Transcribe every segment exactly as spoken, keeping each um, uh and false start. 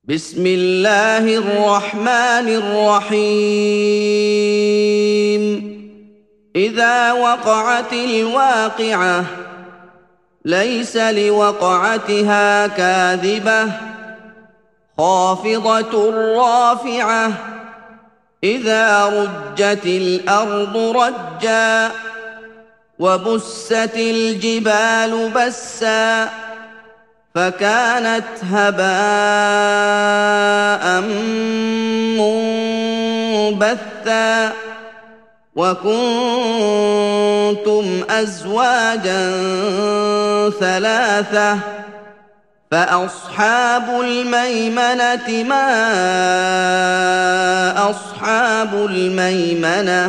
بسم الله الرحمن الرحيم إذا وقعت الواقعة ليس لوقعتها كاذبة خافضة رافعة إذا رجت الأرض رجا وبست الجبال بسا فكانت هباء منبثا وكنتم أزواجا ثلاثة فأصحاب الميمنة ما أصحاب الميمنة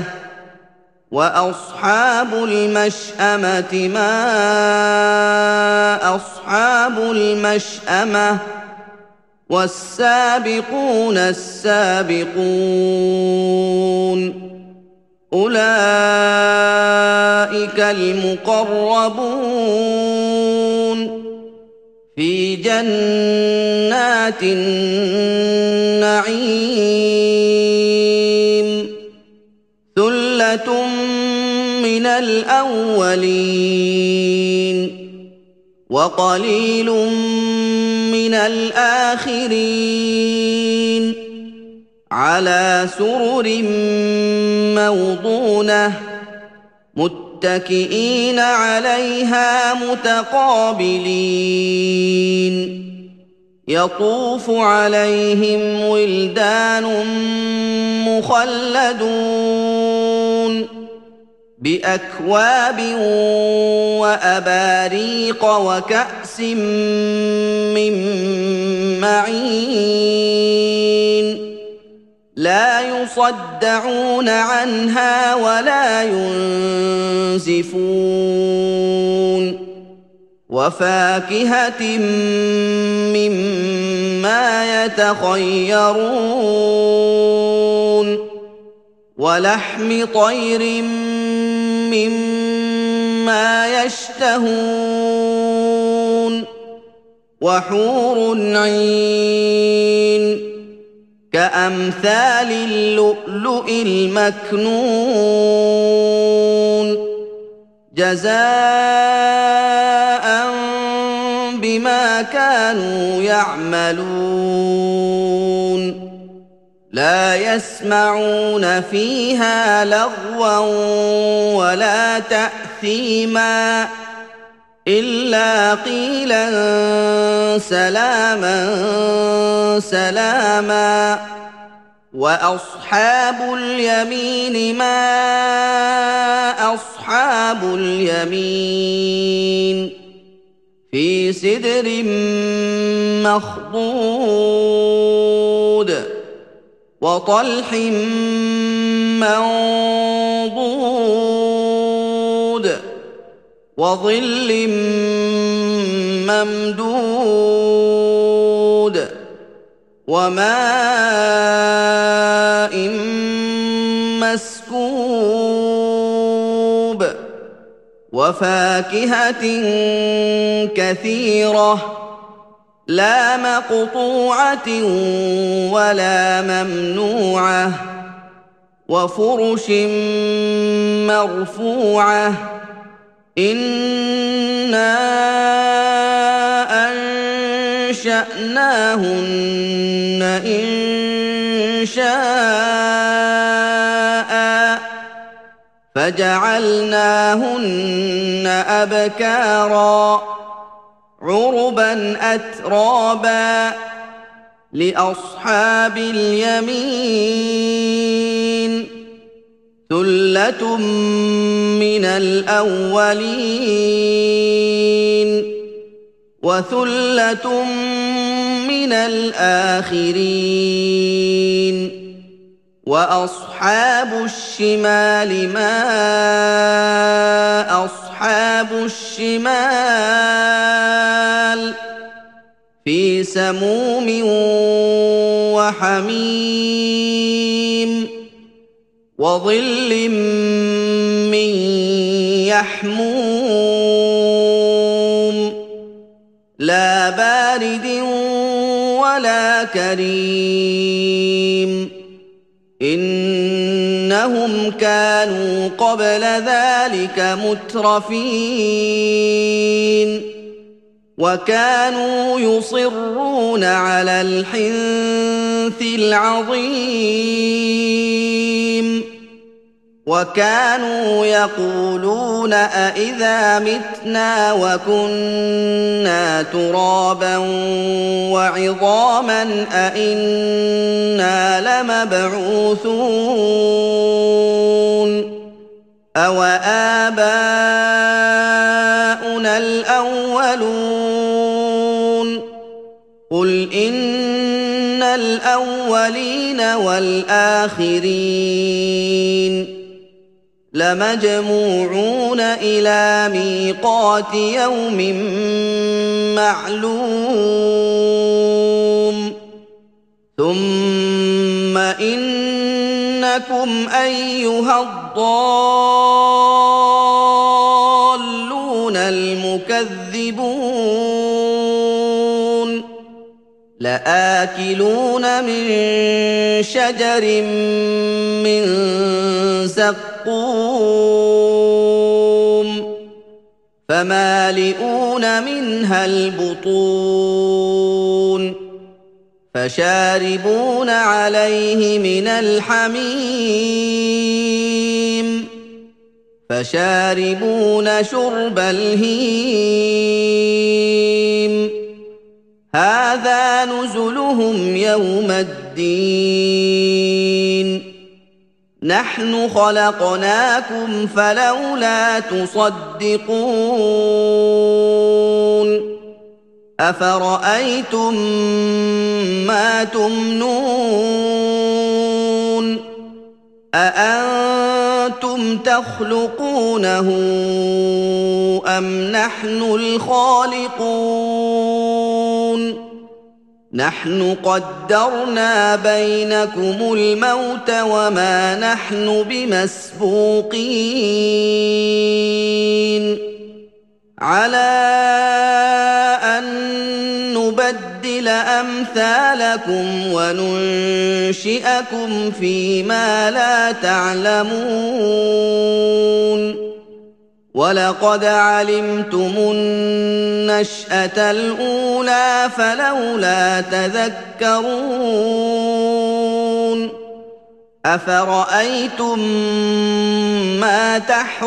وأصحاب المشأمة ما أصحاب المشأمة والسابقون السابقون أولئك المقربون في جنات النعيم ثلة من الأولين وقليل من الآخرين على سرر موضونة متكئين عليها متقابلين يطوف عليهم ولدان مخلدون بأكواب وأباريق وكأس من معين لا يصدعون عنها ولا ينزفون وفاكهة مما يتخيرون ولحم طير مما يشتهون وحور عين كأمثال اللؤلؤ المكنون جزاء بما كانوا يعملون لا يسمعون فيها لغوا ولا تأثيما إلا قيلا سلاما سلاما وأصحاب اليمين ما أصحاب اليمين في سدر مخضود وطلح منضود وظل ممدود وماء مسكوب وفاكهة كثيرة لا مقطوعة ولا ممنوعة وفرش مرفوعة إنا أنشأناهن إنشاء فجعلناهن أبكارا عربا أترابا لأصحاب اليمين ثلة من الأولين وثلة من الآخرين وأصحاب الشمال ما أصحاب الشمال في سموم وحميم وظل من يحموم لا بارد ولا كريم إنهم كانوا قبل ذلك مترفين وكانوا يصرون على الحنث العظيم وكانوا يقولون أإذا متنا وكنا ترابا وعظاما أإنا لمبعوثون أو آباؤنا الأولون قل إن الأولين والآخرين لمجموعون إلى ميقات يوم معلوم ثم إنكم أيها الضالون المكذبون لآكلون من شجر من زقوم فمالئون منها البطون فشاربون عليه من الحميم فشاربون شرب الهيم هذا نزلهم يوم الدين نحن خلقناكم فلولا تصدقون أفرأيتم ما تمنون أأنتم تخلقونه أم نحن الخالقون نحن قدرنا بينكم الموت وما نحن بمسبوقين على أن نبدل أمثالكم وننشئكم فيما لا تعلمون ولقد علمتم النشأة الأولى فلولا تذكرون أفرأيتم ما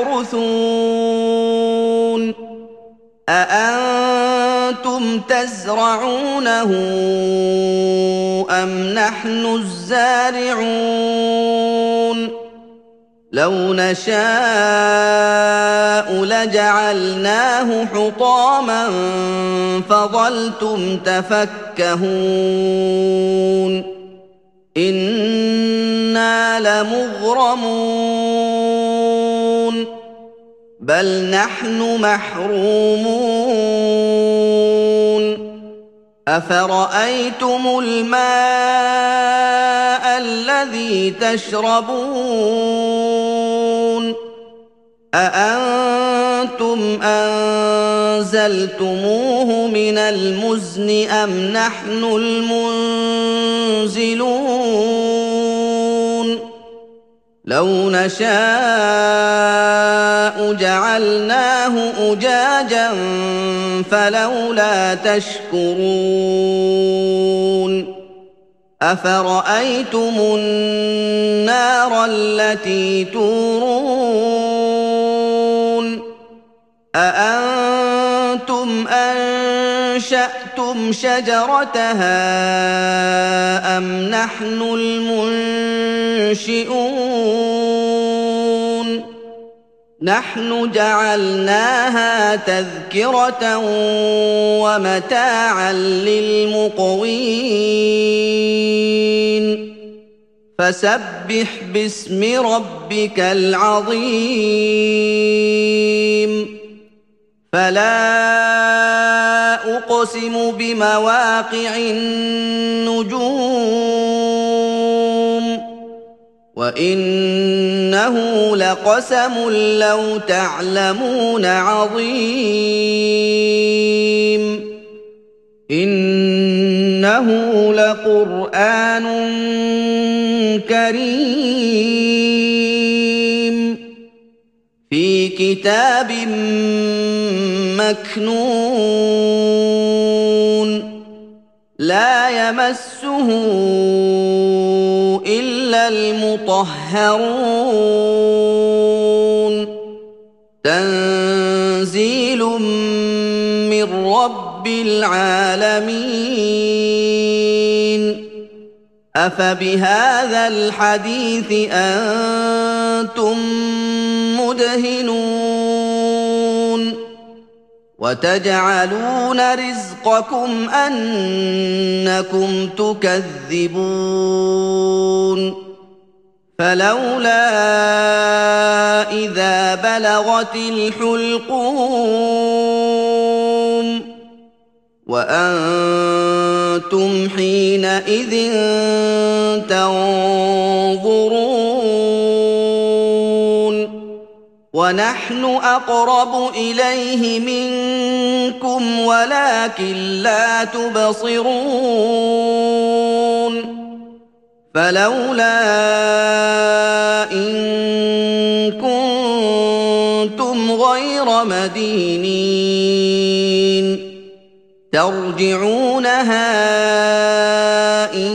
تحرثون أأنتم تزرعونه أم نحن الزارعون لو نشاء لجعلناه حطاما فظلتم تفكهون إنا لمغرمون بل نحن محرومون أفرأيتم الماء الذي تشربون أأنتم أنزلتموه من المزن أم نحن المنزلون لو نشاء جعلناه أجاجا فلولا تشكرون أفرأيتم النار التي تورون أأنتم أنشأتم شجرتها أم نحن المنشئون نحن جعلناها تذكرة ومتاعا للمقوين فسبح باسم ربك العظيم فلا أقسم بمواقع النجوم وإنه لقسم لو تعلمون عظيم إن إنه لقرآن كريم في كتاب مكنون لا يمسه إلا المطهرون تنزيل من رب العالمين أفبهذا الحديث أنتم مدهنون وتجعلون رزقكم أنكم تكذبون فلولا إذا بلغت الحلقوم وأنتم حينئذ تنظرون ونحن أقرب إليه منكم ولكن لا تبصرون فلولا إن كنتم غير مدينين ترجعونها إن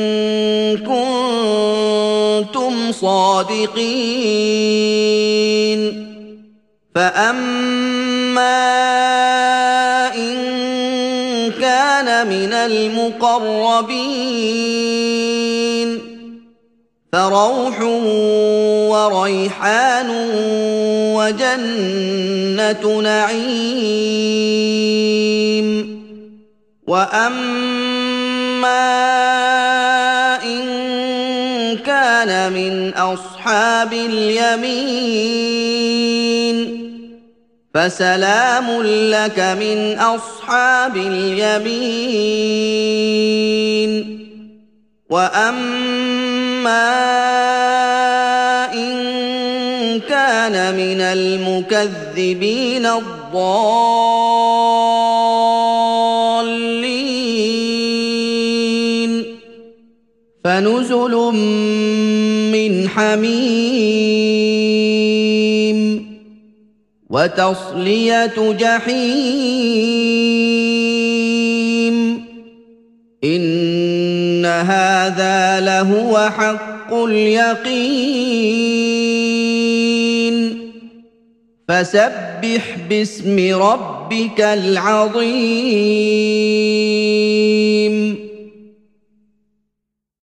كنتم صادقين فأما إن كان من المقربين فروح وريحان وجنة نعيم وأما إن كان من أصحاب اليمين فسلام لك من أصحاب اليمين وأما إن كان من المكذبين الضالين فنزل من حميم وتصلية جحيم إن هذا لهو حق اليقين فسبح باسم ربك العظيم